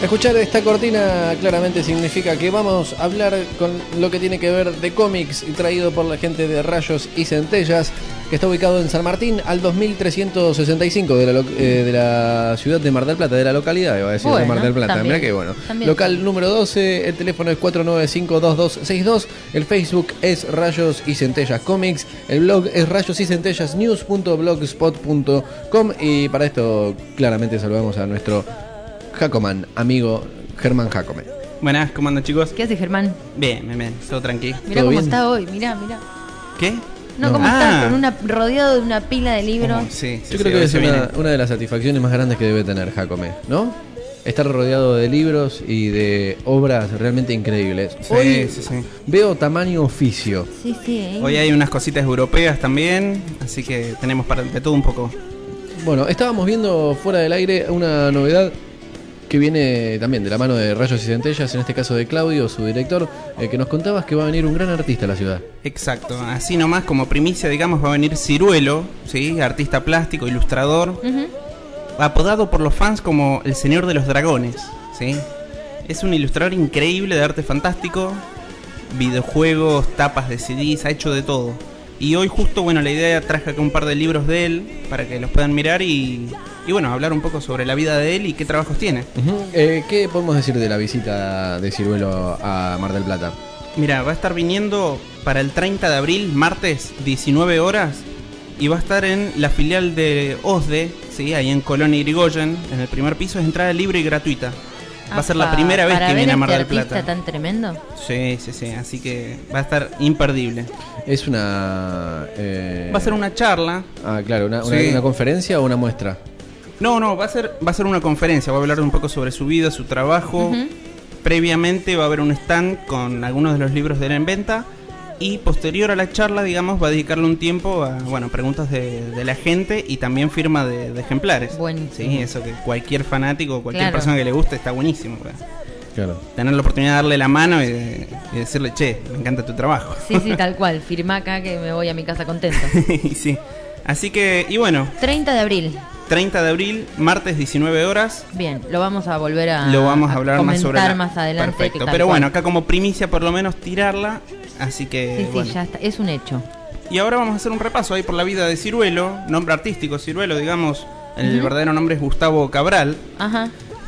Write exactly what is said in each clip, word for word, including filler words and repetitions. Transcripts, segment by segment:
Escuchar esta cortina claramente significa que vamos a hablar con lo que tiene que ver de cómics y traído por la gente de Rayos y Centellas, que está ubicado en San Martín al dos mil trescientos sesenta y cinco de la, eh, de la ciudad de Mar del Plata, de la localidad, iba a decir, bueno, de Mar del Plata. Mirá que bueno. También. Local número doce, el teléfono es cuatro nueve cinco, dos dos seis dos, el Facebook es Rayos y Centellas Comics, el blog es rayos y centellas news punto blogspot punto com y para esto claramente saludamos a nuestro Jacoman, amigo Germán Jacome. Buenas, ¿cómo andan, chicos? ¿Qué hace, Germán? Bien, bien, bien, todo tranquilo. Mirá cómo bien? está hoy, mirá, mirá. ¿Qué? No, No. cómo Ah. está, con una, rodeado de una pila de libros. Oh, sí, sí, Yo sí, creo que hoy es se una, viene. una de las satisfacciones más grandes que debe tener Jacome, ¿no? Estar rodeado de libros y de obras realmente increíbles. Sí, Hoy sí, sí. veo tamaño oficio. Sí, sí, ¿eh? Hoy hay unas cositas europeas también, así que tenemos para de todo un poco. Bueno, estábamos viendo fuera del aire una novedad que viene también de la mano de Rayos y Centellas, en este caso de Claudio, su director, eh, que nos contabas que va a venir un gran artista a la ciudad. Exacto, así nomás como primicia, digamos, va a venir Ciruelo, ¿sí? Artista plástico, ilustrador, Ujú. apodado por los fans como el Señor de los Dragones, ¿sí? Es un ilustrador increíble de arte fantástico, videojuegos, tapas de C Ds, ha hecho de todo. Y hoy justo, bueno, la idea traje acá un par de libros de él para que los puedan mirar y, y bueno, hablar un poco sobre la vida de él y qué trabajos tiene. Uh-huh. eh, ¿Qué podemos decir de la visita de Ciruelo a Mar del Plata? Mira, va a estar viniendo para el treinta de abril, martes, diecinueve horas, y va a estar en la filial de OSDE, ¿sí? Ahí en Colón y Irigoyen, en el primer piso, es entrada libre y gratuita. Va a ser la Apa, primera vez para que ver viene a Mar este del Plata. artista tan tremendo. Sí, sí, sí, así que va a estar imperdible. Es una... eh, Va a ser una charla. Ah, claro, una, una, Sí. una conferencia o una muestra. No, no, va a ser va a ser una conferencia, va a hablar un poco sobre su vida, su trabajo. Ujú. Previamente va a haber un stand con algunos de los libros de él en venta. Y posterior a la charla, digamos, va a dedicarle un tiempo a, bueno, preguntas de, de la gente y también firma de, de ejemplares. Buenísimo. Sí, eso que cualquier fanático, cualquier Claro. persona que le guste está buenísimo. ¿verdad? Claro. Tener la oportunidad de darle la mano y, de- y decirle, che, me encanta tu trabajo. Sí, sí, tal cual. Firmá acá que me voy a mi casa contento. Y sí. Así que, y bueno, treinta de abril. treinta de abril, martes, diecinueve horas. Bien, lo vamos a volver a, Lo vamos a hablar más sobre comentar la- más adelante. Perfecto. que tal Pero cual. bueno, acá como primicia por lo menos tirarla. Así que Sí, sí, bueno. ya está. Es un hecho. Y ahora vamos a hacer un repaso ahí por la vida de Ciruelo, nombre artístico Ciruelo, digamos. El Ujú. verdadero nombre es Gustavo Cabral. Ajá.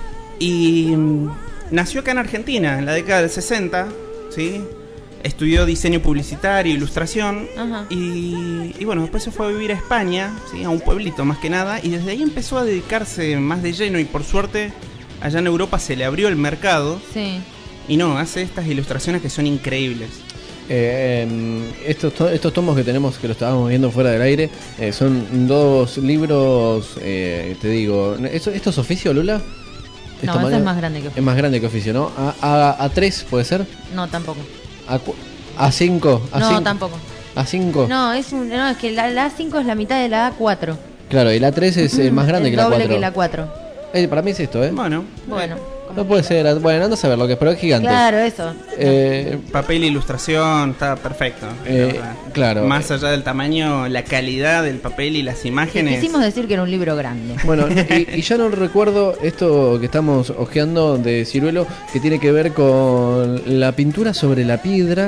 Y mm, nació acá en Argentina en la década del sesenta, ¿sí? Estudió diseño publicitario, ilustración. Ajá. Y, y bueno, después se fue a vivir a España, ¿sí? A un pueblito más que nada. Y desde ahí empezó a dedicarse más de lleno. Y por suerte, allá en Europa se le abrió el mercado. Sí. Y no, hace estas ilustraciones que son increíbles. Eh, em, estos, to- estos tomos que tenemos, que lo estábamos viendo fuera del aire, eh, son dos libros, eh, te digo, ¿esto, ¿esto es oficio, Lula? ¿Es No, tamaño? eso es más grande que Es más grande que oficio, ¿no? A, a, a tres, ¿puede ser? No, tampoco. A, cu- a cinco. A No, cinco. tampoco. A cinco. No, es un, no, es que la, la A cinco es la mitad de la A cuatro. Claro, y la tres es eh, más grande el que la doble cuatro. que la cuatro. Eh, para mí es esto, ¿eh? Bueno, Bueno. No puede ser. Bueno, anda a saber lo que es, pero es gigante. Claro, eso. Eh, papel e ilustración, está perfecto. Eh, La verdad. claro. Más allá del tamaño, la calidad del papel y las imágenes. Quisimos decir que era un libro grande. Bueno, y, y ya no recuerdo esto que estamos hojeando de Ciruelo, que tiene que ver con la pintura sobre la piedra,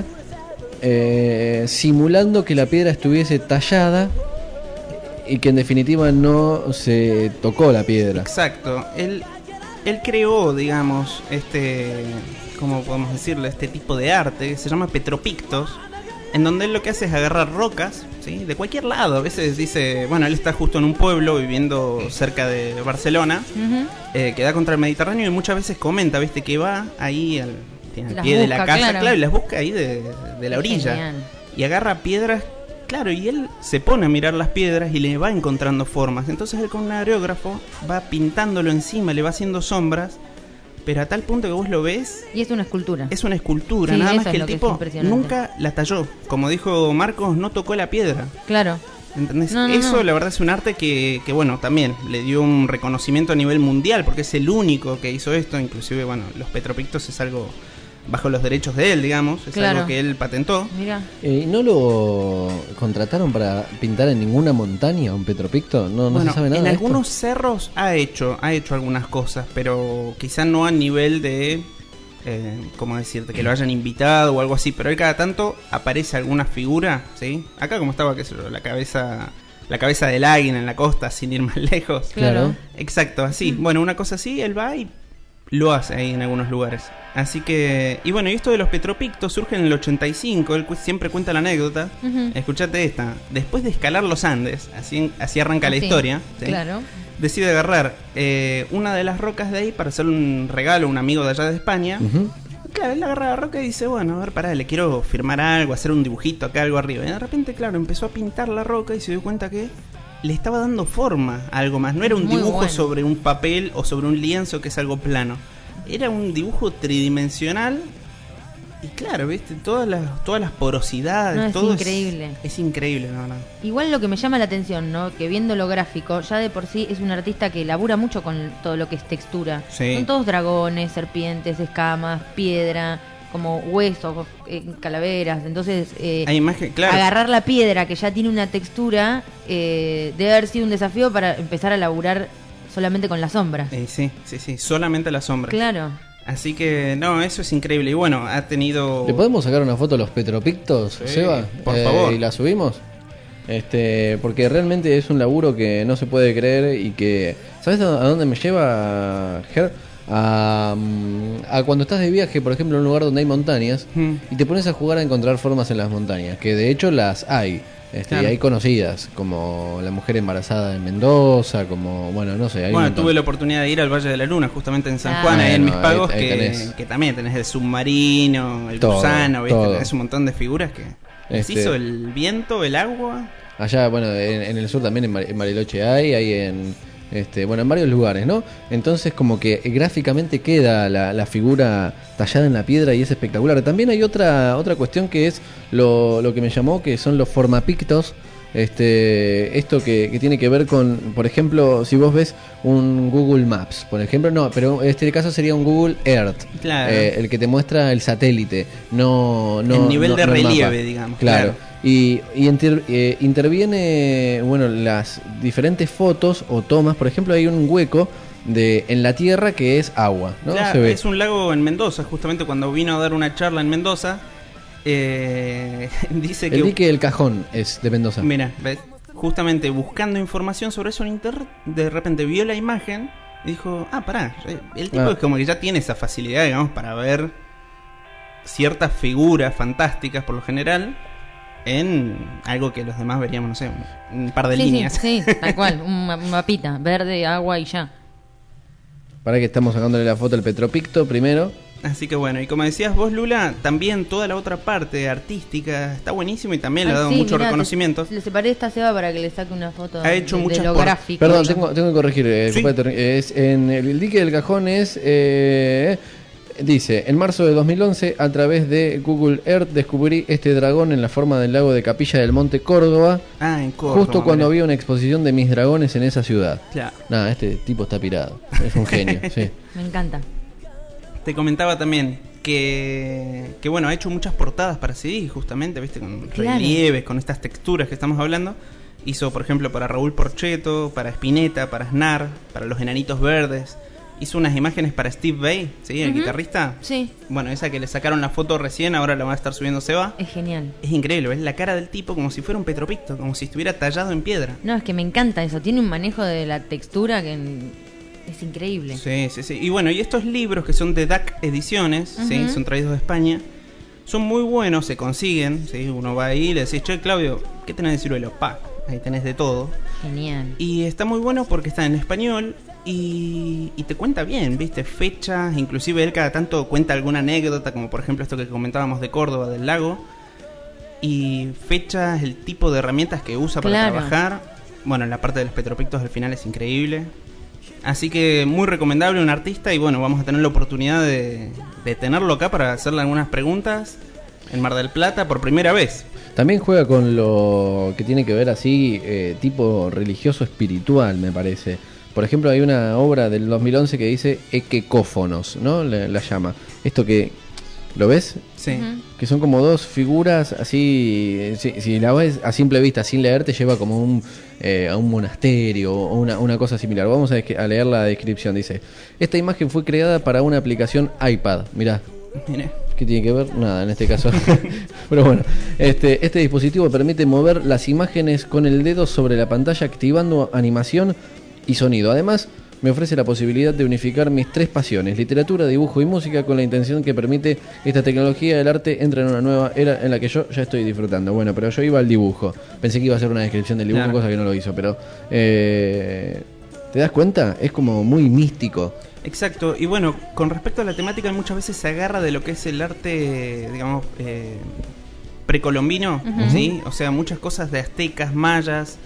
eh, simulando que la piedra estuviese tallada y que en definitiva no se tocó la piedra. Exacto. Él, él creó, digamos, este, ¿cómo podemos decirlo? Este tipo de arte que se llama Petropictos, en donde él lo que hace es agarrar rocas, ¿sí? De cualquier lado. A veces dice, bueno, él está justo en un pueblo viviendo cerca de Barcelona, Ujú. eh, que da contra el Mediterráneo, y muchas veces comenta, viste, que va ahí al, tiene al Las pie de la busca, casa, claro. claro, y las busca ahí de, de la orilla. Genial. Y agarra piedras, claro, y él se pone a mirar las piedras y le va encontrando formas. Entonces él con un aerógrafo va pintándolo encima, le va haciendo sombras, pero a tal punto que vos lo ves, Y es una escultura. es una escultura, Sí, nada eso más es que el lo que es tipo impresionante. nunca la talló. Como dijo Marcos, no tocó la piedra. Claro. ¿Entendés? No, no, Eso no. la verdad es un arte que, que, bueno, también le dio un reconocimiento a nivel mundial, porque es el único que hizo esto. Inclusive, bueno, los Petropictos es algo bajo los derechos de él, digamos. Es Claro. algo que él patentó. Mira. Eh, ¿Y no lo contrataron para pintar en ninguna montaña un Petropicto? No, no Bueno, se sabe nada en de esto. algunos cerros ha hecho, ha hecho algunas cosas, pero quizá no a nivel de, eh, ¿cómo decirte? Que lo hayan invitado o algo así. Pero él cada tanto aparece alguna figura, ¿sí? Acá como estaba, qué sé yo, la cabeza, la cabeza del águila en la costa, sin ir más lejos. Claro. Exacto, así. Bueno, una cosa así, él va y lo hace ahí en algunos lugares. Así que, y bueno, y esto de los Petropictos surge en el ochenta y cinco. Él cu- siempre cuenta la anécdota. Ujú. Escuchate esta. Después de escalar los Andes, así, así arranca la Así, historia, ¿sí? Claro. Decide agarrar eh, una de las rocas de ahí para hacerle un regalo a un amigo de allá de España. Ujú. Claro, él agarra la roca y dice, bueno, a ver, pará, le quiero firmar algo, hacer un dibujito acá, algo arriba. Y de repente, claro, empezó a pintar la roca y se dio cuenta que le estaba dando forma a algo más. No era un Muy dibujo bueno. sobre un papel o sobre un lienzo que es algo plano. Era un dibujo tridimensional. Y claro, viste, todas las, todas las porosidades, No, es todo increíble. Es, es increíble, la verdad. Igual lo que me llama la atención, ¿no? Que viendo lo gráfico, ya de por sí es un artista que labura mucho con todo lo que es textura. Sí. Son todos dragones, serpientes, escamas, piedra, como huesos, eh, calaveras. Entonces, eh, Hay imagen, claro. agarrar la piedra que ya tiene una textura eh, debe haber sido un desafío para empezar a laburar solamente con la sombra. Eh, sí, sí, sí, solamente la sombra. Claro. Así que, no, eso es increíble. Y bueno, ha tenido... ¿Le podemos sacar una foto a los Petropictos, Sí, Seba? por favor. ¿Y la subimos? Este, porque realmente es un laburo que no se puede creer y que... ¿Sabes a a dónde me lleva, Ger? A, mm, a cuando estás de viaje, por ejemplo, en un lugar donde hay montañas Hmm. y te pones a jugar a encontrar formas en las montañas, que de hecho las hay. Este, Claro. Y hay conocidas, como la mujer embarazada en Mendoza, como, bueno, no sé. Hay un Bueno, montón. tuve la oportunidad de ir al Valle de la Luna, justamente en San Ah. Juan, ahí en Bueno, Mis Pagos, ahí- ahí que, tenés. que también tenés el submarino, el Todo, gusano, ¿viste? todo. Tenés un montón de figuras que les Este- hizo el viento, el agua. Allá, bueno, en, en el sur también, en, Mar- en Bariloche hay, hay en, este, bueno, en varios lugares, ¿no? Entonces como que gráficamente queda la, la figura tallada en la piedra y es espectacular. También hay otra otra cuestión que es lo, lo que me llamó, que son los formapictos. Este, esto que, que tiene que ver con, por ejemplo, si vos ves un Google Maps, por ejemplo, no, pero en este caso sería un Google Earth, Claro. eh, el que te muestra el satélite, no, no El nivel no- de no el relieve, mapa. digamos, Claro. claro. Y, y inter- eh, interviene, bueno, las diferentes fotos o tomas. Por ejemplo, hay un hueco de en la tierra que es agua, ¿no? Claro, Se ve. es un lago en Mendoza, justamente cuando vino a dar una charla en Mendoza, eh, dice que... El dique del Cajón es de Mendoza. Mira, ¿ves? Justamente buscando información sobre eso en internet, de repente vio la imagen y dijo, ah, pará, eh, el tipo Ah. es como que ya tiene esa facilidad, digamos, para ver ciertas figuras fantásticas por lo general en algo que los demás veríamos, no sé, un, un par de Sí, líneas. sí, sí, tal cual. Un ma- un mapita, verde, agua y ya. Para que estamos sacándole la foto al Petropicto primero. Así que bueno, y como decías vos, Lula, también toda la otra parte artística está buenísimo y también le ha Ay, dado sí, mucho mirá, reconocimiento. te- Le separé esta Seba para que le saque una foto Ha hecho de, de muchas lo por- gráfico. Perdón, ¿no? tengo, tengo que corregir. eh, Sí. compadre, es en el, el dique del Cajón es... eh, dice, en marzo de dos mil once, a través de Google Earth, descubrí este dragón en la forma del lago de Capilla del Monte Córdoba, Ah, en Córdoba. justo cuando mirá. había una exposición de mis dragones en esa ciudad. Claro. Nada, este tipo está pirado. Es un genio, sí. Me encanta. Te comentaba también que, que bueno, ha hecho muchas portadas para C D, justamente, viste, con Claro. relieves, con estas texturas que estamos hablando. Hizo, por ejemplo, para Raúl Porcheto, para Spinetta, para Snar, para Los Enanitos Verdes. Hizo unas imágenes para Steve Vai, ¿sí? El Ujú. guitarrista. Sí, Bueno, esa que le sacaron la foto recién, ahora la va a estar subiendo Seba. es genial. Es increíble, ves la cara del tipo como si fuera un petropicto, como si estuviera tallado en piedra. No, es que me encanta eso. Tiene un manejo de la textura que en- es increíble. Sí, sí, sí. Y bueno, y estos libros que son de D A C Ediciones, ¿sí? Ujú. Son traídos de España, son muy buenos, se consiguen, ¿sí? Uno va ahí y le decís, che, Claudio, ¿qué tenés de ciruelo? Pa, ahí tenés de todo. Genial. Y está muy bueno porque está en español y, y te cuenta bien, ¿viste? Fechas, inclusive él cada tanto cuenta alguna anécdota, como por ejemplo esto que comentábamos de Córdoba, del lago. Y fechas, el tipo de herramientas que usa para Claro. trabajar. Bueno, en la parte de los petropictos al final es increíble. Así que muy recomendable, un artista. Y bueno, vamos a tener la oportunidad de, de tenerlo acá para hacerle algunas preguntas en Mar del Plata por primera vez. También juega con lo que tiene que ver así, eh, tipo religioso espiritual, me parece. Por ejemplo, hay una obra del dos mil once que dice equecófonos, ¿no? La, la llama. Esto que ¿Lo ves? Sí. Ujú. Que son como dos figuras así, si, si la ves a simple vista, sin leer, te lleva como un, eh, a un monasterio o una, una cosa similar. Vamos a, a leer la descripción. Dice, esta imagen fue creada para una aplicación iPad. Mirá, Mire. ¿qué tiene que ver? Nada, en este caso. Pero bueno, este, este dispositivo permite mover las imágenes con el dedo sobre la pantalla, activando animación y sonido. Además, me ofrece la posibilidad de unificar mis tres pasiones, literatura, dibujo y música, con la intención que permite esta tecnología del arte entra en una nueva era en la que yo ya estoy disfrutando. Bueno, pero yo iba al dibujo. Pensé que iba a ser una descripción del dibujo, Claro. cosa que no lo hizo, pero... Eh, ¿te das cuenta? Es como muy místico. Exacto, y bueno, con respecto a la temática, muchas veces se agarra de lo que es el arte, digamos, eh, precolombino, Ujú. ¿sí? O sea, muchas cosas de aztecas, mayas,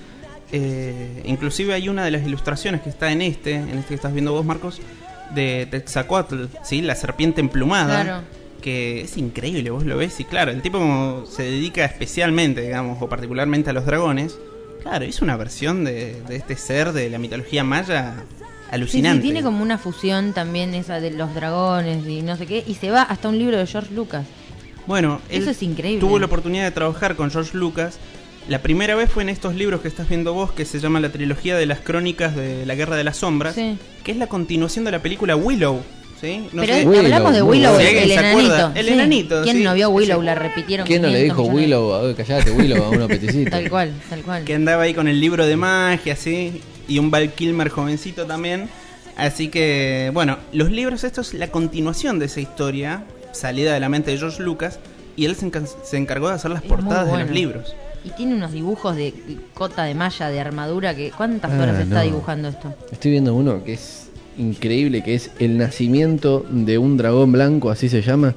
eh, inclusive hay una de las ilustraciones que está en este, en este que estás viendo vos, Marcos, de Texacoatl, ¿sí? La serpiente emplumada, Claro. que es increíble, vos lo ves, y claro, el tipo como se dedica especialmente, digamos, o particularmente a los dragones, claro, hizo una versión de, de este ser de la mitología maya alucinante. Sí, sí, tiene como una fusión también esa de los dragones y no sé qué, y se va hasta un libro de George Lucas. Bueno, él Eso es increíble. tuvo la oportunidad de trabajar con George Lucas. La primera vez fue en estos libros que estás viendo vos, que se llama la trilogía de las crónicas de la Guerra de las Sombras, Sí. que es la continuación de la película Willow, ¿sí? No Pero sé- Willow, hablamos de muy Willow, bueno. el, ¿Sí? el ¿Se enanito. acuerda? El Sí. enanito, ¿Quién sí. no vio Willow? Ese- La repitieron. ¿Quién no le quinientos dijo millones de- Willow? Ah, callate, Willow, a uno peticito. Tal cual, tal cual. que andaba ahí con el libro de magia, ¿sí? Y un Val Kilmer jovencito también. Así que, bueno, los libros estos, la continuación de esa historia, salida de la mente de George Lucas, y él se, enca- se encargó de hacer las Es muy portadas de bueno. los libros. Y tiene unos dibujos de cota de malla, de armadura, que ¿cuántas Ah, horas está no. dibujando esto? Estoy viendo uno que es increíble, que es el nacimiento de un dragón blanco, así se llama.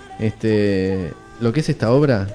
Este, lo que es esta obra.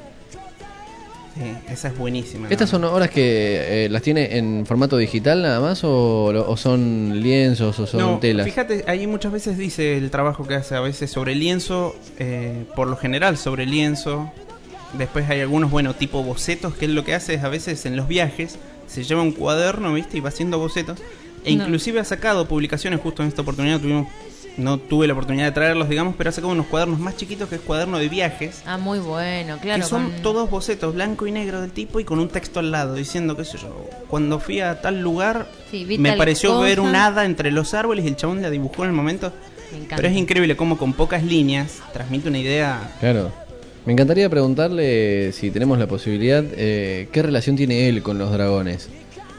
Sí, esa es buenísima. ¿no? ¿Estas son obras que eh, las tiene en formato digital nada más o, lo- o son lienzos o son No, telas? fíjate, ahí muchas veces dice el trabajo que hace, a veces sobre lienzo, eh, por lo general sobre lienzo. Después hay algunos, bueno, tipo bocetos, que él lo que hace es a veces en los viajes, se lleva un cuaderno, ¿viste? Y va haciendo bocetos. E No. inclusive ha sacado publicaciones, justo en esta oportunidad tuvimos, no tuve la oportunidad de traerlos, digamos, pero ha sacado unos cuadernos más chiquitos, que es cuaderno de viajes. Ah, muy bueno, claro. que son con- todos bocetos blanco y negro del tipo y con un texto al lado diciendo, qué sé yo, cuando fui a tal lugar Sí, vi me tal pareció cosa. ver un hada entre los árboles y el chabón la dibujó en el momento. Me encanta. Pero es increíble cómo con pocas líneas transmite una idea. Claro. Me encantaría preguntarle si tenemos la posibilidad, eh, ¿qué relación tiene él con los dragones?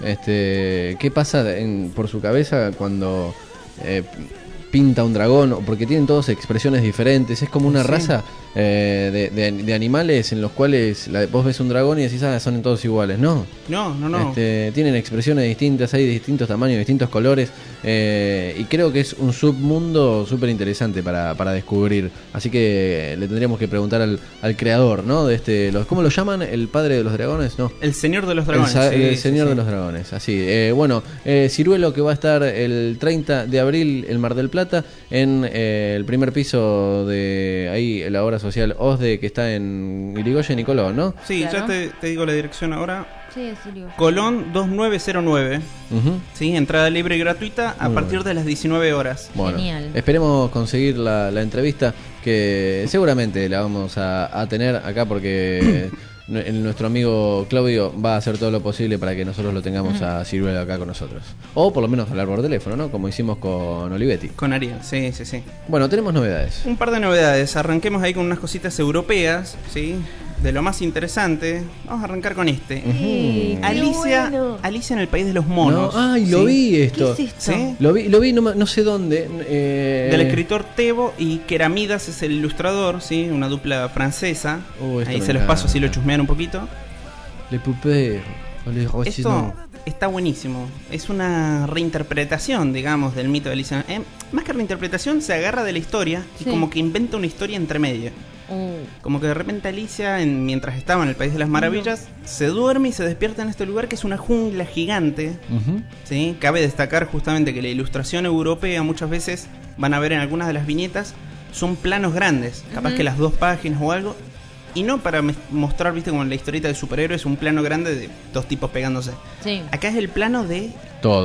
Este, ¿qué pasa en- por su cabeza cuando eh, pinta un dragón? Porque tienen todas expresiones diferentes. Es como una Sí. raza eh, de, de- de animales en los cuales la, vos ves un dragón y decís, ah, son todos iguales. No. No, no, no. Este, tienen expresiones distintas, hay de distintos tamaños, distintos colores, eh, y creo que es un submundo súper interesante para, para descubrir. Así que le tendríamos que preguntar al, al creador, ¿no? De este, los, ¿cómo lo llaman? ¿El padre de los dragones? No. El señor de los El, dragones. sa- sí, el sí, señor sí. de los dragones, así. Eh, bueno, eh, Ciruelo, que va a estar el treinta de abril en Mar del Plata, en eh, el primer piso de ahí, la obra social O S D E, que está en Irigoyen y Colón, ¿no? Sí, Claro. ya te, te digo la dirección ahora. Sí, sí, digo. Colón dos nueve cero nueve. Ujú. Sí, entrada libre y gratuita a Muy partir bueno. de las diecinueve horas. Bueno, Genial. esperemos conseguir la, la entrevista, que seguramente la vamos a, a tener acá porque nu- el- nuestro amigo Claudio va a hacer todo lo posible para que nosotros lo tengamos a Ciruelo acá con nosotros. O por lo menos hablar por teléfono, ¿no? Como hicimos con Olivetti. Con Ariel, sí, sí, sí. Bueno, tenemos novedades. Un par de novedades. Arranquemos ahí con unas cositas europeas, ¿sí? De lo más interesante. Vamos a arrancar con este. Sí, qué Alicia, bueno. Alicia en el País de los Monos. No, ay, lo ¿sí? vi ¿Qué esto. es esto? ¿Sí? Lo vi, lo vi no, ma- no sé dónde. eh, Del escritor Tebo y Keramidas es el ilustrador, ¿sí? Una dupla francesa. Uh, esto Ahí me se los paso encanta. si lo chusmean un poquito. Le Poupées, o Les Esto Rocinants. está buenísimo. Es una reinterpretación, digamos, del mito de Alicia. Eh, más que reinterpretación, se agarra de la historia y Sí. como que inventa una historia entre medio. Uh, Como que de repente Alicia, en- mientras estaba en el País de las Maravillas, se duerme y se despierta en este lugar que es una jungla gigante. Ujú. ¿Sí? Cabe destacar justamente que la ilustración europea muchas veces, van a ver en algunas de las viñetas, son planos grandes, capaz Ujú. que las dos páginas o algo, y no para mes- mostrar, viste, como en la historieta de superhéroes, un plano grande de dos tipos pegándose. sí. Acá es el plano de Todo.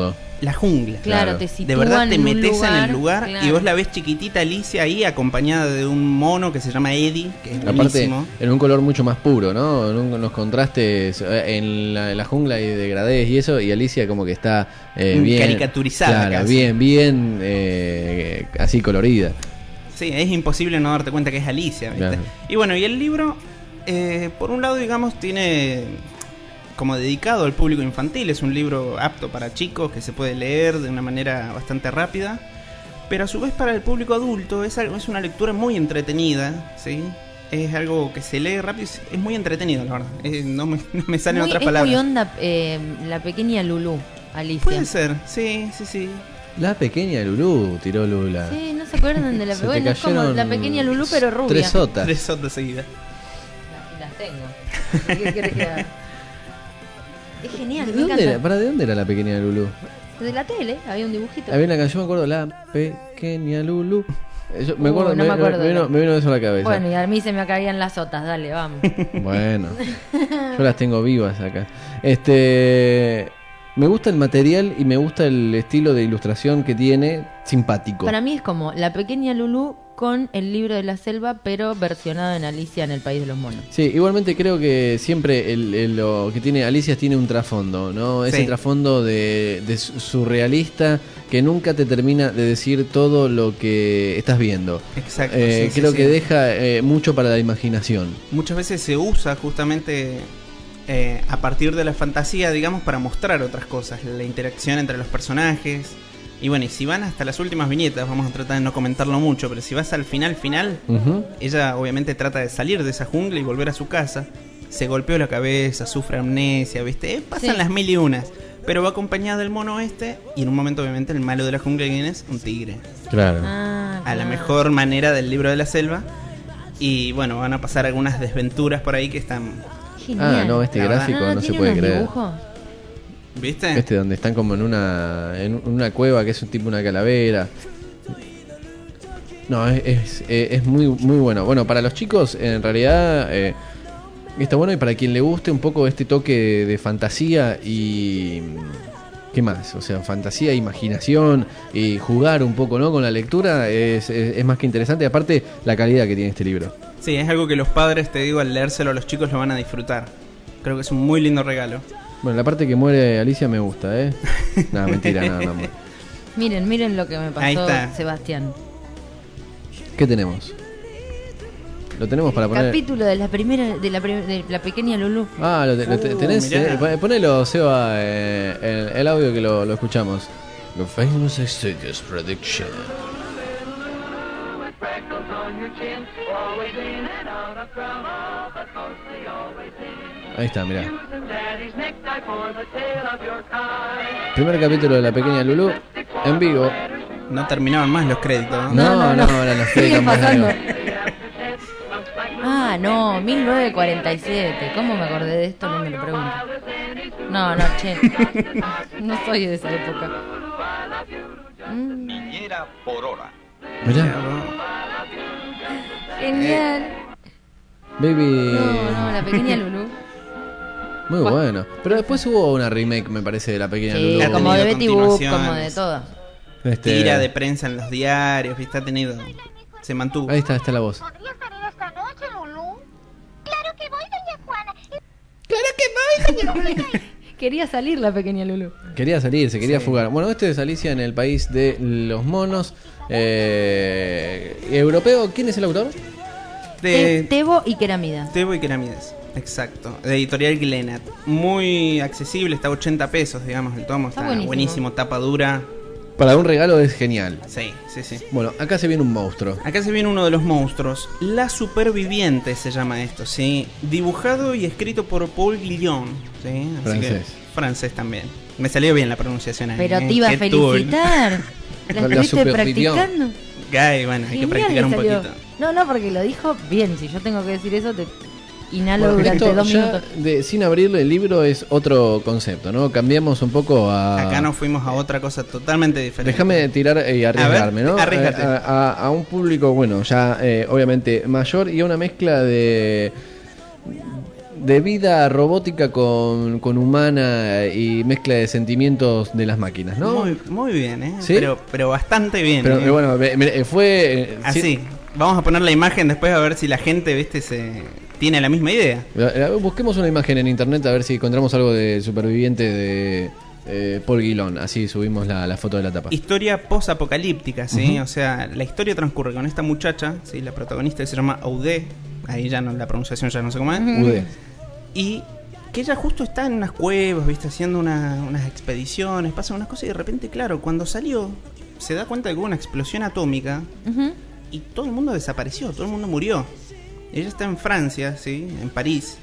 la jungla. Claro, Claro. te sitúan De verdad te en un metes lugar, en el lugar claro. y vos la ves chiquitita Alicia ahí acompañada de un mono que se llama Eddie, que es Aparte, buenísimo. en un color mucho más puro, ¿no? En un- unos contrastes eh, en la, en la jungla y degradés y eso, y Alicia como que está eh, Mm, bien... caricaturizada Claro, casi. bien, bien, eh, así colorida. Sí, es imposible no darte cuenta que es Alicia, ¿viste? Claro. Y bueno, y el libro, eh, por un lado, digamos, tiene como dedicado al público infantil. Es un libro apto para chicos que se puede leer de una manera bastante rápida. Pero a su vez para el público adulto es, algo, es una lectura muy entretenida, ¿sí? Es algo que se lee rápido, es, es muy entretenido, la verdad. Eh, no, me, no me salen Muy- otras es palabras. muy onda eh, la pequeña Lulú, Alicia. Puede ser, sí, sí, sí. La pequeña Lulú, tiró Lula. Sí, no se acuerdan de la Se te bueno, es como cayeron la pequeña Lulú pero rubia. Tres sotas. Tres otras seguidas. Y las tengo. ¿Qué querés que haga? Es genial, ¿De me dónde, encanta. era, ¿Para de dónde era la pequeña Lulú? De la tele, había un dibujito. Había una canción, me acuerdo, La pequeña Lulú. Eh, yo- me Uh, acuerdo, no me, me acuerdo me de vino, la- me vino eso a la cabeza. Bueno, y a mí se me caían las sotas, dale, vamos. Bueno, yo las tengo vivas acá. Este, me gusta el material y me gusta el estilo de ilustración que tiene, simpático. Para mí es como la pequeña Lulú con el libro de la selva, pero versionado en Alicia en el País de los Monos. Sí, igualmente creo que siempre el, el- lo que tiene Alicia tiene un trasfondo, ¿no? Ese Sí. trasfondo de, de su- surrealista que nunca te termina de decir todo lo que estás viendo. Exacto. Eh, sí, sí, creo sí. que deja eh, mucho para la imaginación. Muchas veces se usa justamente eh, a partir de la fantasía, digamos, para mostrar otras cosas, la interacción entre los personajes. Y bueno, y si van hasta las últimas viñetas, vamos a tratar de no comentarlo mucho, pero si vas al final final, Ujú. ella obviamente trata de salir de esa jungla y volver a su casa. Se golpeó la cabeza, sufre amnesia, ¿viste? Eh, pasan Sí. las mil y unas. Pero va acompañada del mono este, y en un momento obviamente el malo de la jungla, ¿quién es? Un tigre. Claro. Ah, A la claro. mejor manera del libro de la selva. Y bueno, van a pasar algunas desventuras por ahí que están... Genial. Ah, no, este La verdad. gráfico Ah, no se ¿tiene puede unos creer. dibujos? ¿Viste? Este donde están como en una en una cueva que es un tipo una calavera. No, es, es, es muy muy bueno. Bueno, para los chicos en realidad eh, está bueno, y para quien le guste un poco este toque de fantasía y ¿qué más? O sea, fantasía, imaginación y jugar un poco, ¿no? Con la lectura es, es, es más que interesante. Aparte la calidad que tiene este libro. Sí, es algo que los padres, te digo, al leérselo a los chicos lo van a disfrutar. Creo que es un muy lindo regalo. Bueno, la parte que muere Alicia me gusta, ¿eh? No, mentira, no, no muere. Miren, miren lo que me Ahí pasó, está. Sebastián. ¿Qué tenemos? Lo tenemos para poner. Capítulo de la primera, de la, pri- de la pequeña Lulú. Ah, lo, te- lo te- Uh, tenés. mirá. eh, pon- ponelo, Seba, eh, el, el audio que lo, lo escuchamos. The famous Stickers Prediction. Ahí está, mirá. Primer capítulo de La Pequeña Lulú en vivo. No terminaban más los créditos. No, No, no, no, no. eran los Sigue créditos más pasando. largos. Ah, no, mil novecientos cuarenta y siete. ¿Cómo me acordé de esto? No me lo pregunto. No, no, che. No soy de esa época. Mm, Niñera por hora. Mirá, genial. Baby. No, no, la pequeña Lulú. Muy bueno. Pero después hubo una remake, me parece, de La Pequeña Sí, Lulú. como de tenido Betty Boop, como de continuaciones. todas. Este, Tira de prensa en los diarios, ¿viste? Ha tenido... Se mantuvo. Ahí está, está la voz. ¿Podrías venir esta noche, Lulú? Claro que voy, doña Juana. Quería salir la pequeña Lulú. Quería salir, se quería Sí. fugar. Bueno, este es Alicia en el país de los monos. Eh, europeo, ¿quién es el autor? Te- De Tebo y Keramida. Tebo y Keramides. Exacto. De editorial Glenat. Muy accesible, está a ochenta pesos, digamos, el tomo. Está Está, buenísimo. buenísimo. Tapa dura. Para un regalo es genial. Sí, sí, sí. Bueno, acá se viene un monstruo. Acá se viene uno de los monstruos. La Superviviente se llama esto, ¿sí? Dibujado y escrito por Paul Guillon, ¿sí? Así Francés. que- francés también. Me salió bien la pronunciación ahí. Pero ¿eh? te iba a Qué tool. felicitar. ¿La La estuviste supervivió. practicando? Gay, bueno, hay que Genial practicar le un salió. poquito. No, no, porque lo dijo bien. Si yo tengo que decir eso, te inhalo Bueno, durante esto dos ya minutos. de, sin abrirle el libro es otro concepto, ¿no? Cambiamos un poco a... Acá nos fuimos a otra cosa totalmente diferente. Déjame tirar y arriesgarme, A ver, ¿no? arriesgate. A, a- a un público, bueno, ya eh, obviamente mayor y a una mezcla de de vida robótica con, con humana y mezcla de sentimientos de las máquinas, ¿no? Muy, muy bien, ¿eh? ¿Sí? Pero, pero bastante bien. Pero ¿eh? bueno, me- me- fue... eh, Así, sí- vamos a poner la imagen después a ver si la gente, viste, se tiene la misma idea. Eh, Busquemos una imagen en internet a ver si encontramos algo de superviviente de eh, Paul Guilón. Así subimos la, la foto de la tapa. Historia post-apocalíptica, ¿sí? Ujú. O sea, la historia transcurre con esta muchacha, ¿sí? La protagonista que se llama Audé, ahí ya no, la pronunciación ya no sé cómo es. Ujú. Ude. Y que ella justo está en unas cuevas, ¿viste? Haciendo una- unas expediciones, pasan unas cosas y de repente, claro, cuando salió, se da cuenta de que hubo una explosión atómica Ujú. y todo el mundo desapareció, todo el mundo murió. Ella está en Francia, ¿sí? En París.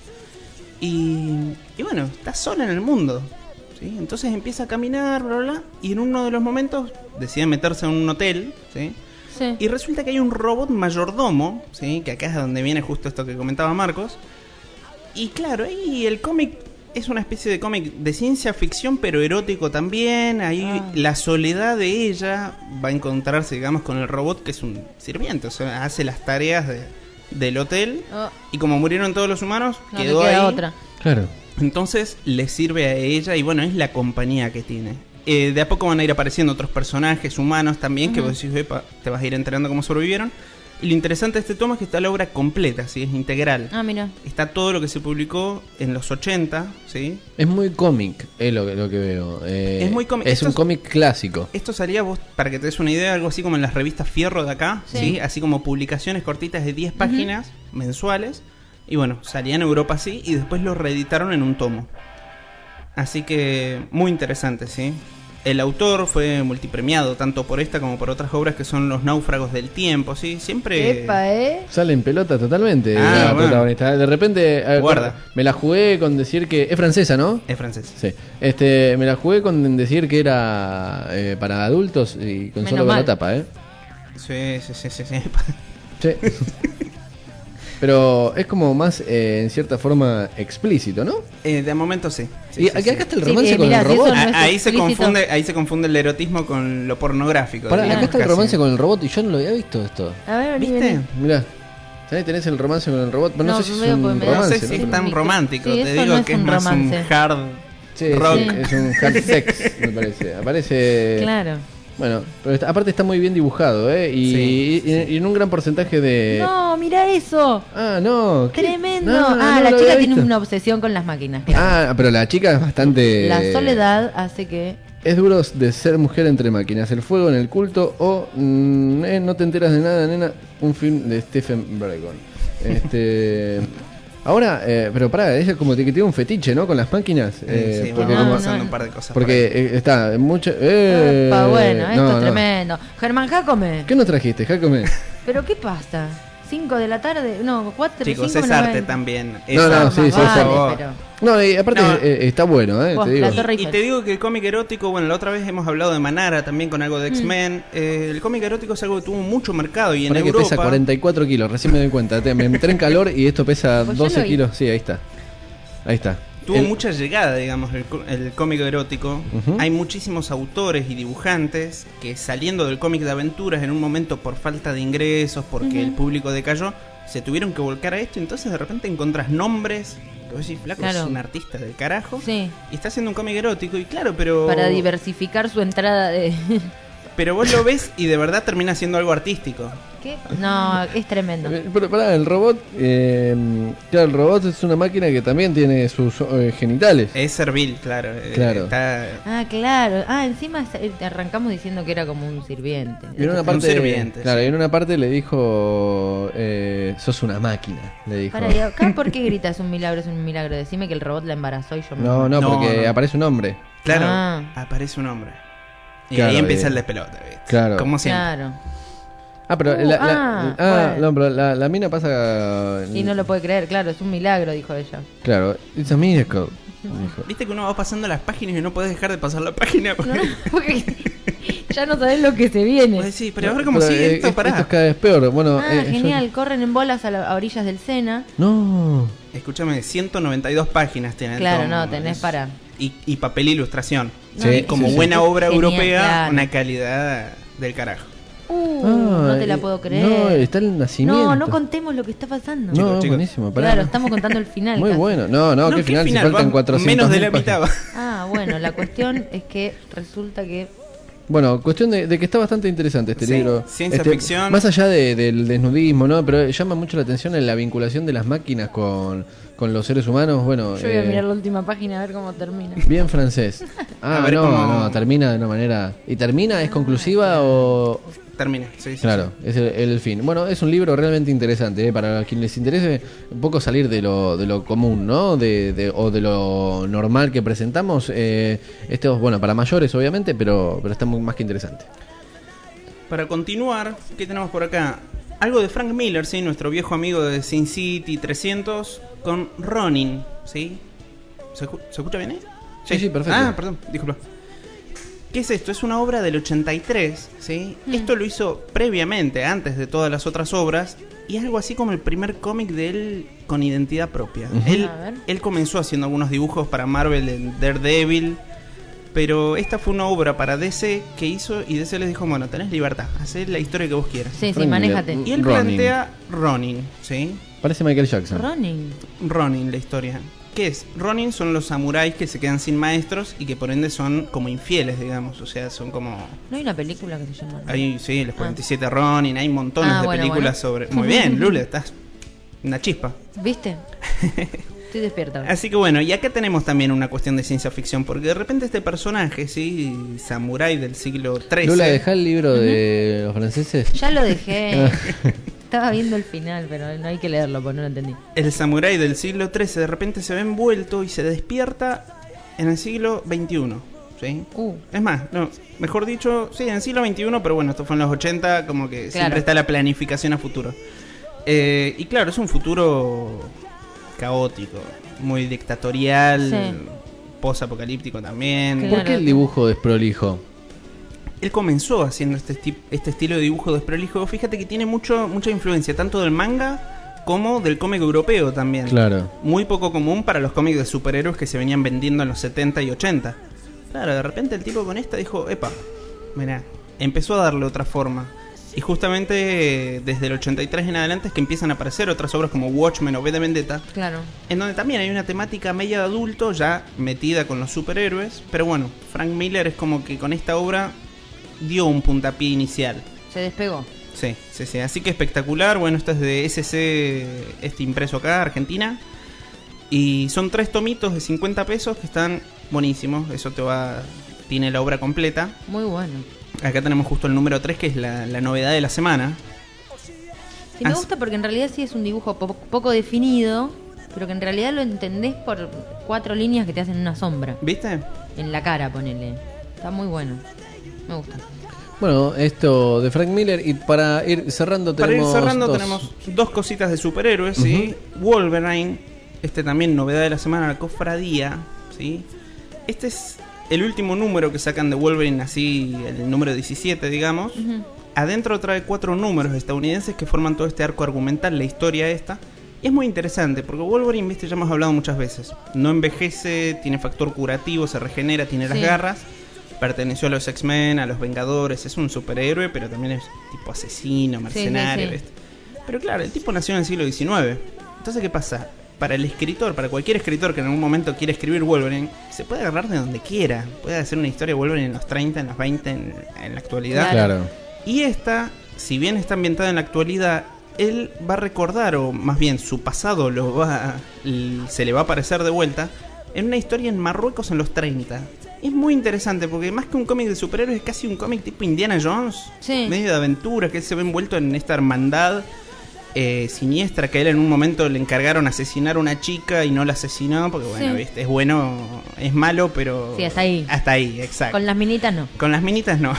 Y, y bueno, está sola en el mundo, ¿sí? Entonces empieza a caminar, bla, bla, bla, y en uno de los momentos decide meterse en un hotel, ¿sí? Sí. Y resulta que hay un robot mayordomo, ¿sí? Que acá es donde viene justo esto que comentaba Marcos. Y claro, ahí el cómic es una especie de cómic de ciencia ficción, pero erótico también. Ahí Ah. la soledad de ella va a encontrarse, digamos, con el robot, que es un sirviente, o sea, hace las tareas de, del hotel. Oh, Y como murieron todos los humanos, no le quedó queda ahí. otra. Claro. Entonces le sirve a ella y bueno, es la compañía que tiene. Eh, de a poco van a ir apareciendo otros personajes humanos también, que Ujú. vos decís, "Epa", te vas a ir enterando cómo sobrevivieron. Y lo interesante de este tomo es que está la obra completa, ¿sí? Es integral. Ah, mira. Está todo lo que se publicó en los ochenta, ¿sí? Es muy cómic, es lo, que- lo que veo. Eh, Es muy cómic. Es Esto un es- cómic clásico. Esto salía, vos, para que te des una idea, algo así como en las revistas Fierro de acá, Sí. ¿sí? Así como publicaciones cortitas de diez páginas mensuales. Y bueno, salía en Europa así y después lo reeditaron en un tomo. Así que muy interesante, ¿sí? El autor fue multipremiado tanto por esta como por otras obras que son Los náufragos del tiempo, ¿sí? Siempre... Epa, ¿eh? Sale en pelota totalmente Ah, la bueno. protagonista. De repente, a ver, Guarda. me la jugué con decir que... Es francesa, ¿no? Es francés. Sí. Este, me la jugué con decir que era eh, para adultos y con Menos solo ver mal. la tapa, ¿eh? Sí, sí, sí, sí, sí. Sí. Pero es como más, eh, en cierta forma, explícito, ¿no? Eh, de momento sí. Sí, y sí, aquí sí. acá está el Sí, romance eh, con mirá, el si eso robot. no es Ah, ahí se explícito. confunde, ahí se confunde el erotismo con lo pornográfico. Pará, digamos, acá está el casi. romance con el robot y yo no lo había visto esto. A ver, vení, ¿Viste? vení. Mirá. Ahí tenés el romance con el robot. Pero no, No, sé si es veo un porque me da- No romance, sé si ¿no? es tan Pero- romántico, Sí, te eso digo no es que es un más romance. un hard Sí, es rock. un- es un hard sex, me parece. Aparece... Claro. Bueno, pero está- aparte está muy bien dibujado, ¿eh? Y, Sí, y- y en un gran porcentaje de... No, mira eso. Ah, no. ¿qué? Tremendo. No, ah, no la lo chica había tiene visto. una obsesión con las máquinas. claro. Ah, pero la chica es bastante... La soledad hace que... Es duro de ser mujer entre máquinas. El fuego en el culto o... mm, eh, no te enteras de nada, nena. Un film de Stephen Bergon. Este... Ahora, eh, pero pará, ella como que tiene un fetiche, ¿no? Con las máquinas. Eh, Eh, sí, porque vamos como- pasando no. un par de cosas. porque por ahí. eh, está mucho... Eh, Epa, bueno, esto no, es no. tremendo. Germán Jacome. ¿Qué nos trajiste, Jacome? ¿Pero qué pasa? ¿Cinco de la tarde? No, cuatro, Chicos, cinco, es no arte ven. también. No, no, sí, sí, por sí. favor. pero... No, y aparte No. eh, está bueno, ¿eh? Vos, te digo. la Torre Y te digo que el cómic erótico, bueno, la otra vez hemos hablado de Manara también con algo de Mm. X-Men. Eh, el cómic erótico es algo que tuvo mucho mercado y en Pará que Europa. pesa cuarenta y cuatro kilos, recién me doy cuenta. Te- Me entré en calor y esto pesa Pues yo doce lo vi. kilos. Sí, ahí está. Ahí está. Tuvo El- mucha llegada, digamos, el, có- el cómic erótico. Ujú. Hay muchísimos autores y dibujantes que saliendo del cómic de aventuras en un momento por falta de ingresos, porque Ujú. el público decayó, se tuvieron que volcar a esto. Entonces de repente encontrás nombres que vos decís, flaco, Claro. es un artista del carajo. Sí, Y está haciendo un cómic erótico y claro, pero... para diversificar su entrada de... Pero vos lo ves y de verdad termina siendo algo artístico. ¿Qué? No, es tremendo. Eh, Pero pará, el robot. Eh, claro, el robot es una máquina que también tiene sus eh, genitales. Es servil, claro. eh, Claro. Está... Ah, claro. Ah, encima es- eh, arrancamos diciendo que era como un sirviente. Y en una Un parte, sirviente, claro, sí. y en una parte le dijo, eh, sos una máquina, le dijo. Para, ¿y acá por qué gritas un milagro? Es un milagro. Decime que el robot la embarazó y yo me... No, no, No, porque no. aparece un hombre. Claro, Ah. aparece un hombre. Y Claro, ahí empieza eh, el despelote, ¿viste? claro. Como siempre. Claro. Ah, pero Uh, la, la- ah, ah, bueno. no, pero la, la mina pasa. Y no lo puede creer, claro, es un milagro, dijo ella. Claro, it's a miracle. Dijo. Viste que uno va pasando las páginas y no puedes dejar de pasar la página. No, no, porque ya no sabés lo que se viene. Vos decís, pero a ver cómo Pero, sigue eh, esto, esto pará. es cada vez peor. Bueno, Ah, eh, yo- genial, corren en bolas a, la- a orillas del Sena. No. Escúchame, ciento noventa y dos páginas tiene el Claro, tomo, no, tenés es- para... Y, y papel e ilustración. Sí, Y como sí, sí. buena obra Genial, europea, claro. una calidad del carajo. Uh, Ah, no te la eh, puedo creer. No, está el nacimiento. No, no contemos lo que está pasando. No, Chicos, chicos. buenísimo. Pará. Claro, estamos contando el final. Muy casi. bueno. No, no, No, ¿qué ¿qué final? Si final? faltan Va cuatrocientos menos de mil la mitad. va. Ah, bueno, la cuestión es que resulta que... Bueno, cuestión de, de que está bastante interesante este Sí, libro. ciencia Este, ficción. Más allá de- del desnudismo, ¿no? Pero llama mucho la atención en la vinculación de las máquinas con, con los seres humanos. Bueno, Yo voy a eh, mirar la última página a ver cómo termina. bien francés. Ah, A ver no, cómo- no, termina de una manera... ¿Y termina? ¿Es conclusiva o...? Termina, sí, sí, Claro, sí. es el, el fin. Bueno, es un libro realmente interesante, ¿eh? Para quien les interese un poco salir de lo, de lo común, ¿no? De, de- o de lo normal que presentamos. Eh, esto es, bueno, para mayores, obviamente, pero, pero está muy, más que interesante. Para continuar, ¿qué tenemos por acá? Algo de Frank Miller, ¿sí? Nuestro viejo amigo de Sin City trescientos, con Ronin, ¿sí? ¿Se, escu- ¿se escucha bien, eh? Sí, sí, perfecto. Ah, perdón, disculpa. ¿Qué es esto? Es una obra del ochenta y tres, ¿sí? Mm. Esto lo hizo previamente, antes de todas las otras obras, y es algo así como el primer cómic de él con identidad propia. Ujú. él, A ver. él comenzó haciendo algunos dibujos para Marvel en Daredevil, pero esta fue una obra para D C que hizo y D C les dijo, bueno, tenés libertad, hacé la historia que vos quieras. Sí, sí, Frank manéjate. Miller. Y él Ronin. plantea Ronin, ¿sí? Parece Michael Jackson. Ronin. Ronin, la historia. ¿Qué es? Ronin son los samuráis que se quedan sin maestros y que por ende son como infieles, digamos. O sea, son como... ¿No hay una película que se llama? Hay, sí, los cuarenta y siete Ronin, hay montones Ah, de bueno, películas bueno. sobre... Muy bien, Lula, estás una chispa. ¿Viste? Estoy despierta. Así que bueno, y acá tenemos también una cuestión de ciencia ficción, porque de repente este personaje, sí, samurái del siglo trece... Lula, dejá el libro de los franceses. Ya lo dejé. Estaba viendo el final, pero no hay que leerlo porque no lo entendí. El samurái del siglo trece de repente se ve envuelto y se despierta en el siglo veintiuno, ¿sí? Uh, Es más, no, mejor dicho, sí, en el siglo veintiuno, pero bueno, esto fue en los ochenta, como que Claro. siempre está la planificación a futuro. Eh, y claro, es un futuro caótico, muy dictatorial, Sí. post-apocalíptico también. Claro. ¿Por qué el dibujo desprolijo? Él comenzó haciendo este, esti- este estilo de dibujo desprolijo. Fíjate que tiene mucho mucha influencia tanto del manga como del cómic europeo también. Claro. Muy poco común para los cómics de superhéroes que se venían vendiendo en los setenta y ochenta. Claro, de repente el tipo con esta dijo, epa, mirá, empezó a darle otra forma. Y justamente eh, desde el ochenta y tres en adelante es que empiezan a aparecer otras obras como Watchmen o V de Vendetta, claro. en donde también hay una temática media de adulto ya metida con los superhéroes. Pero bueno, Frank Miller es como que con esta obra dio un puntapié inicial. Se despegó. Sí, sí, sí. Así que espectacular. Bueno, esto es de S C, este impreso acá, Argentina. Y son tres tomitos de cincuenta pesos que están buenísimos. Eso te va... Tiene la obra completa. Muy bueno. Acá tenemos justo el número tres, que es la, la novedad de la semana. Sí, me Ah, gusta porque en realidad sí es un dibujo po- poco definido, pero que en realidad lo entendés por cuatro líneas que te hacen una sombra. ¿Viste? En la cara, ponele. Está muy bueno. Me gusta. Bueno, esto de Frank Miller. Y para ir cerrando Para ir tenemos cerrando dos. tenemos dos cositas de superhéroes, ¿sí? Wolverine, este también novedad de la semana, la cofradía, ¿sí? Este es el último número que sacan de Wolverine, así el número diecisiete, digamos. Ujú. Adentro trae cuatro números estadounidenses que forman todo este arco argumental, la historia esta. Y es muy interesante, porque Wolverine, viste, ya hemos hablado muchas veces. No envejece, tiene factor curativo, se regenera, tiene las Sí. garras. Perteneció a los X-Men, a los Vengadores, es un superhéroe, pero también es tipo asesino, mercenario, sí. ¿viste? Pero claro, el tipo nació en el siglo diecinueve. Entonces, ¿qué pasa? Para el escritor, para cualquier escritor que en algún momento quiera escribir Wolverine, se puede agarrar de donde quiera. Puede hacer una historia de Wolverine en los treinta, en los veinte, en, en la actualidad. Claro. Claro. Y esta, si bien está ambientada en la actualidad, él va a recordar, o más bien su pasado lo va, l- se le va a aparecer de vuelta, en una historia en Marruecos en los treinta. Es muy interesante porque más que un cómic de superhéroes es casi un cómic tipo Indiana Jones, Sí. medio de aventura, que él se ve envuelto en esta hermandad eh, siniestra, que a él en un momento le encargaron asesinar a una chica y no la asesinó, porque bueno, Sí. viste, es bueno, es malo, pero... Sí, hasta ahí. Hasta ahí, exacto. Con las minitas no. Con las minitas no.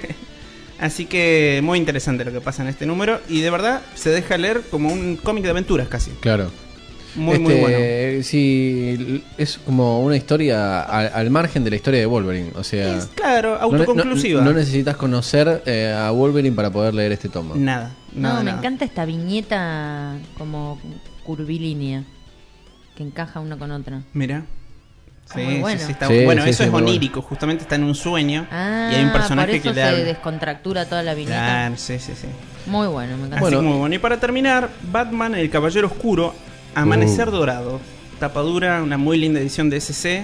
Así que muy interesante lo que pasa en este número. Y de verdad se deja leer como un cómic de aventuras casi. Claro. Muy, muy Este, bueno. Sí, es como una historia al, al margen de la historia de Wolverine. O sea, Es, claro, no ne- no- autoconclusiva. No, necesitas conocer eh, a Wolverine para poder leer este tomo. Nada, nada, No, me nada. encanta esta viñeta como curvilínea que encaja una con otra. Mira. Sí, Muy bueno. sí, sí, está Sí, bueno. sí, Eso sí, es muy onírico, justamente está en un sueño Ah, y hay un personaje por eso que le se habla. descontractura toda la viñeta. Claro, sí, sí, sí. Muy bueno, me encanta. Así Bueno. muy bueno. Y para terminar, Batman, el Caballero Oscuro, Amanecer Uh. Dorado. Tapadura, una muy linda edición de S C.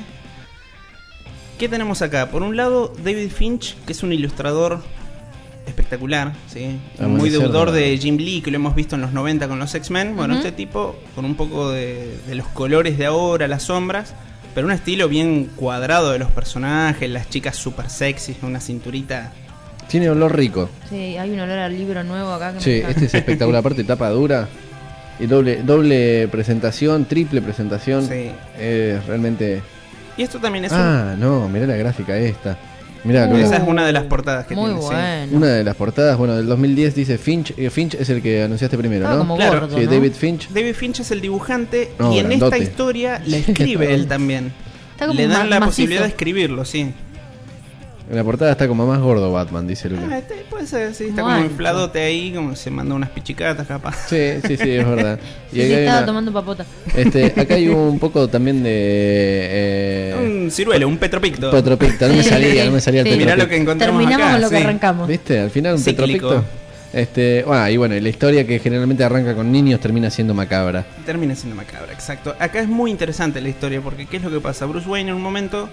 ¿Qué tenemos acá? Por un lado, David Finch, que es un ilustrador espectacular, ¿sí? Muy Amanecer deudor Dorado. de Jim Lee, que lo hemos visto en los noventa con los X-Men. Bueno, Ujú. este tipo, con un poco de, de los colores de ahora, las sombras, pero un estilo bien cuadrado de los personajes, las chicas super sexy, una cinturita. Tiene olor rico. Sí, hay un olor al libro nuevo acá que Sí, me encanta. este es espectacular. Aparte, tapa dura. Y doble, doble presentación, triple presentación. Sí. Eh, realmente. Y esto también es un- Ah, no, mirá la gráfica esta. Mirá, Uh. con Esa esa- es una de las portadas que Muy tiene, sí. bueno. una de las portadas, bueno, del dos mil diez dice Finch. eh, Finch es el que anunciaste primero, Estaba ¿no? como Claro. gordo, Sí, ¿no? David Finch. David Finch es el dibujante No, y en grandote. esta historia la escribe él también. Está como Le dan ma- la macizo. posibilidad de escribirlo, sí. En la portada está como más gordo Batman, dice Lula. Ah, este puede ser, sí, está Bueno. como infladote ahí, como se manda unas pichicatas capaz. Sí, sí, sí, es verdad. Sí, sí, acá hay estaba una- tomando papota. este, acá hay un poco también de eh, Un ciruelo, un petropicto. Petropicto. No me Sí, salía, no me salía el sí. Mirá Petropicto. lo que encontramos Terminamos acá. con lo que sí. arrancamos. ¿Viste? Al final un Cíclico. Petropicto. Este, bueno, y bueno, y la historia que generalmente arranca con niños termina siendo macabra. Termina siendo macabra, exacto. Acá es muy interesante la historia porque ¿qué es lo que pasa? Bruce Wayne en un momento,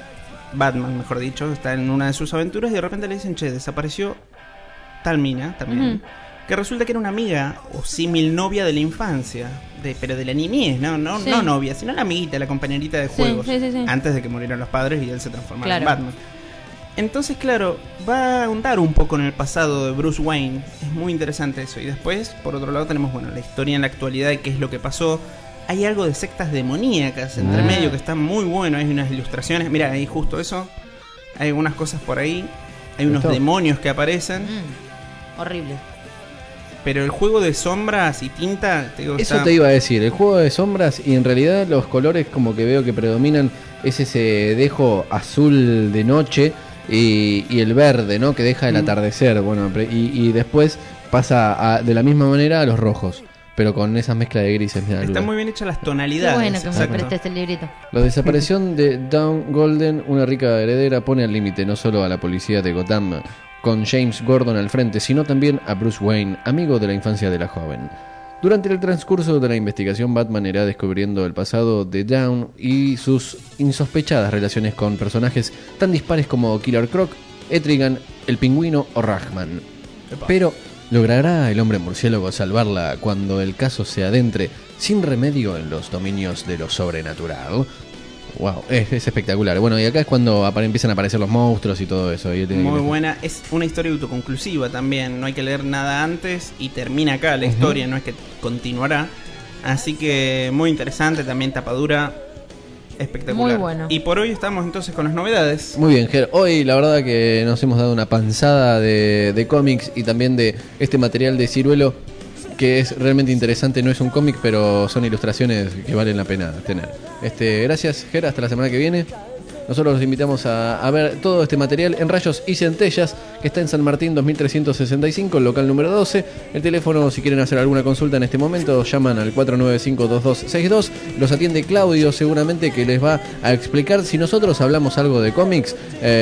Batman mejor dicho, está en una de sus aventuras y de repente le dicen, che, desapareció tal mina también. Ujú. Que resulta que era una amiga o símil novia de la infancia, de, pero de la niñez, no, no, Sí. no novia, sino la amiguita, la compañerita de Sí, juegos, sí, sí, sí. antes de que murieran los padres y él se transformara en Claro. Batman. Entonces, claro, va a ahondar un poco en el pasado de Bruce Wayne. Es muy interesante eso. Y después, por otro lado, tenemos bueno la historia en la actualidad de qué es lo que pasó. Hay algo de sectas demoníacas entre Ah. medio que está muy bueno. Hay unas ilustraciones. Mira, ahí justo eso. Hay algunas cosas por ahí. Hay unos ¿Esto? demonios que aparecen. Mm, horrible. Pero el juego de sombras y tinta, te digo, Eso está- te iba a decir, el juego de sombras y en realidad los colores como que veo que predominan es ese dejo azul de noche y, y el verde, ¿no? Que deja el Mm. atardecer, bueno, pre- y, y después pasa a- de la misma manera a los rojos, pero con esa mezcla de grises. Mirá, Está Lula. muy bien hechas las Qué tonalidades. bueno que me exacto. prestes el librito. La desaparición de Dawn Golden, una rica heredera, pone al límite no solo a la policía de Gotham, con James Gordon al frente, sino también a Bruce Wayne, amigo de la infancia de la joven. Durante el transcurso de la investigación, Batman irá descubriendo el pasado de Dawn y sus insospechadas relaciones con personajes tan dispares como Killer Croc, Etrigan, el Pingüino o Ragman. Epa. Pero, ¿logrará el hombre murciélago salvarla cuando el caso se adentre sin remedio en los dominios de lo sobrenatural? Wow, es, es espectacular. Bueno, y acá es cuando apare- empiezan a aparecer los monstruos y todo eso. Y tiene Muy que- buena, es una historia autoconclusiva también, no hay que leer nada antes y termina acá la Ujú. historia, no es que continuará. Así que muy interesante, también tapadura espectacular. Muy bueno. Y por hoy estamos entonces con las novedades. Muy bien, Ger. Hoy la verdad que nos hemos dado una panzada de, de cómics y también de este material de Ciruelo que es realmente interesante. No es un cómic, pero son ilustraciones que valen la pena tener. Este, gracias, Ger. Hasta la semana que viene. Nosotros los invitamos a, a ver todo este material en Rayos y Centellas, que está en San Martín dos mil trescientos sesenta y cinco, el local número doce. El teléfono, si quieren hacer alguna consulta en este momento, llaman al cuatro nueve cinco, dos dos seis dos. Los atiende Claudio, seguramente que les va a explicar si nosotros hablamos algo de cómics.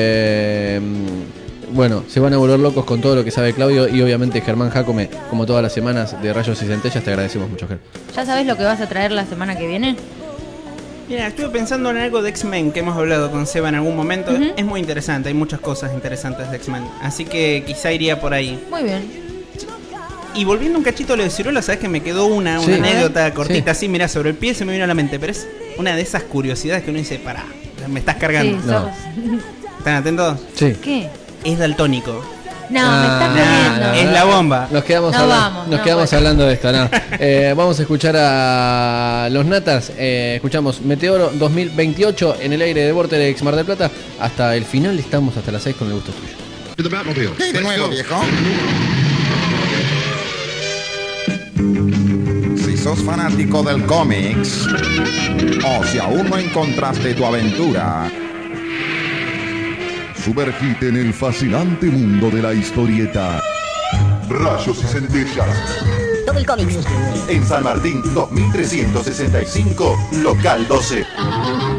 Eh, bueno, se van a volver locos con todo lo que sabe Claudio y obviamente Germán Jacome, como todas las semanas de Rayos y Centellas, te agradecemos mucho, Ger. ¿Ya sabes lo que vas a traer la semana que viene? Mira, estuve pensando en algo de X-Men que hemos hablado con Seba en algún momento. Ujú. Es muy interesante, hay muchas cosas interesantes de X-Men. Así que quizá iría por ahí. Muy bien. Y volviendo un cachito a lo de Ciruela, sabes que me quedó una, Sí. una anécdota Sí. cortita así, mira, sobre el pie se me vino a la mente, pero es una de esas curiosidades que uno dice, pará, me estás cargando. Sí, No. sos- ¿Están atentos? Sí. ¿Qué? Es daltónico. No, Ah, me estás no, jodiendo. es la bomba. Nos quedamos, No habla- vamos, nos no, quedamos bueno. hablando de esto, ¿no? Eh, vamos a escuchar a los Natas. Eh, escuchamos Meteoro dos mil veintiocho en el aire de Vortex Mar del Plata. Hasta el final estamos hasta las seis con el gusto tuyo. De nuevo, viejo. Si sos fanático del cómics, o si aún no encontraste tu aventura, Sumergite en el fascinante mundo de la historieta. Rayos y Centellas. Todo el cómic. En San Martín dos mil trescientos sesenta y cinco, local doce.